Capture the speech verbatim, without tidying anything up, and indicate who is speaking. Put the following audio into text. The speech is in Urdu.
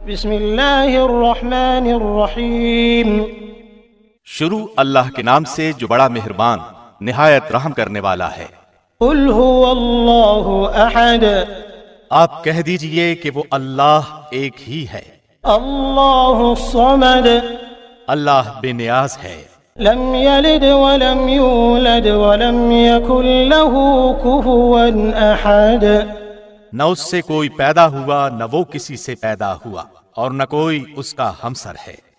Speaker 1: بسم اللہ الرحمن الرحیم.
Speaker 2: شروع اللہ کے نام سے جو بڑا مہربان نہایت رحم کرنے والا ہے.
Speaker 1: قل هو اللہ احد.
Speaker 2: آپ کہہ دیجئے کہ وہ اللہ ایک ہی ہے.
Speaker 1: اللہ الصمد.
Speaker 2: اللہ بے نیاز ہے.
Speaker 1: لم یلد ولم یولد ولم یکن له کفوا احد.
Speaker 2: نہ اس سے کوئی پیدا ہوا نہ وہ کسی سے پیدا ہوا اور نہ کوئی اس کا ہمسر ہے.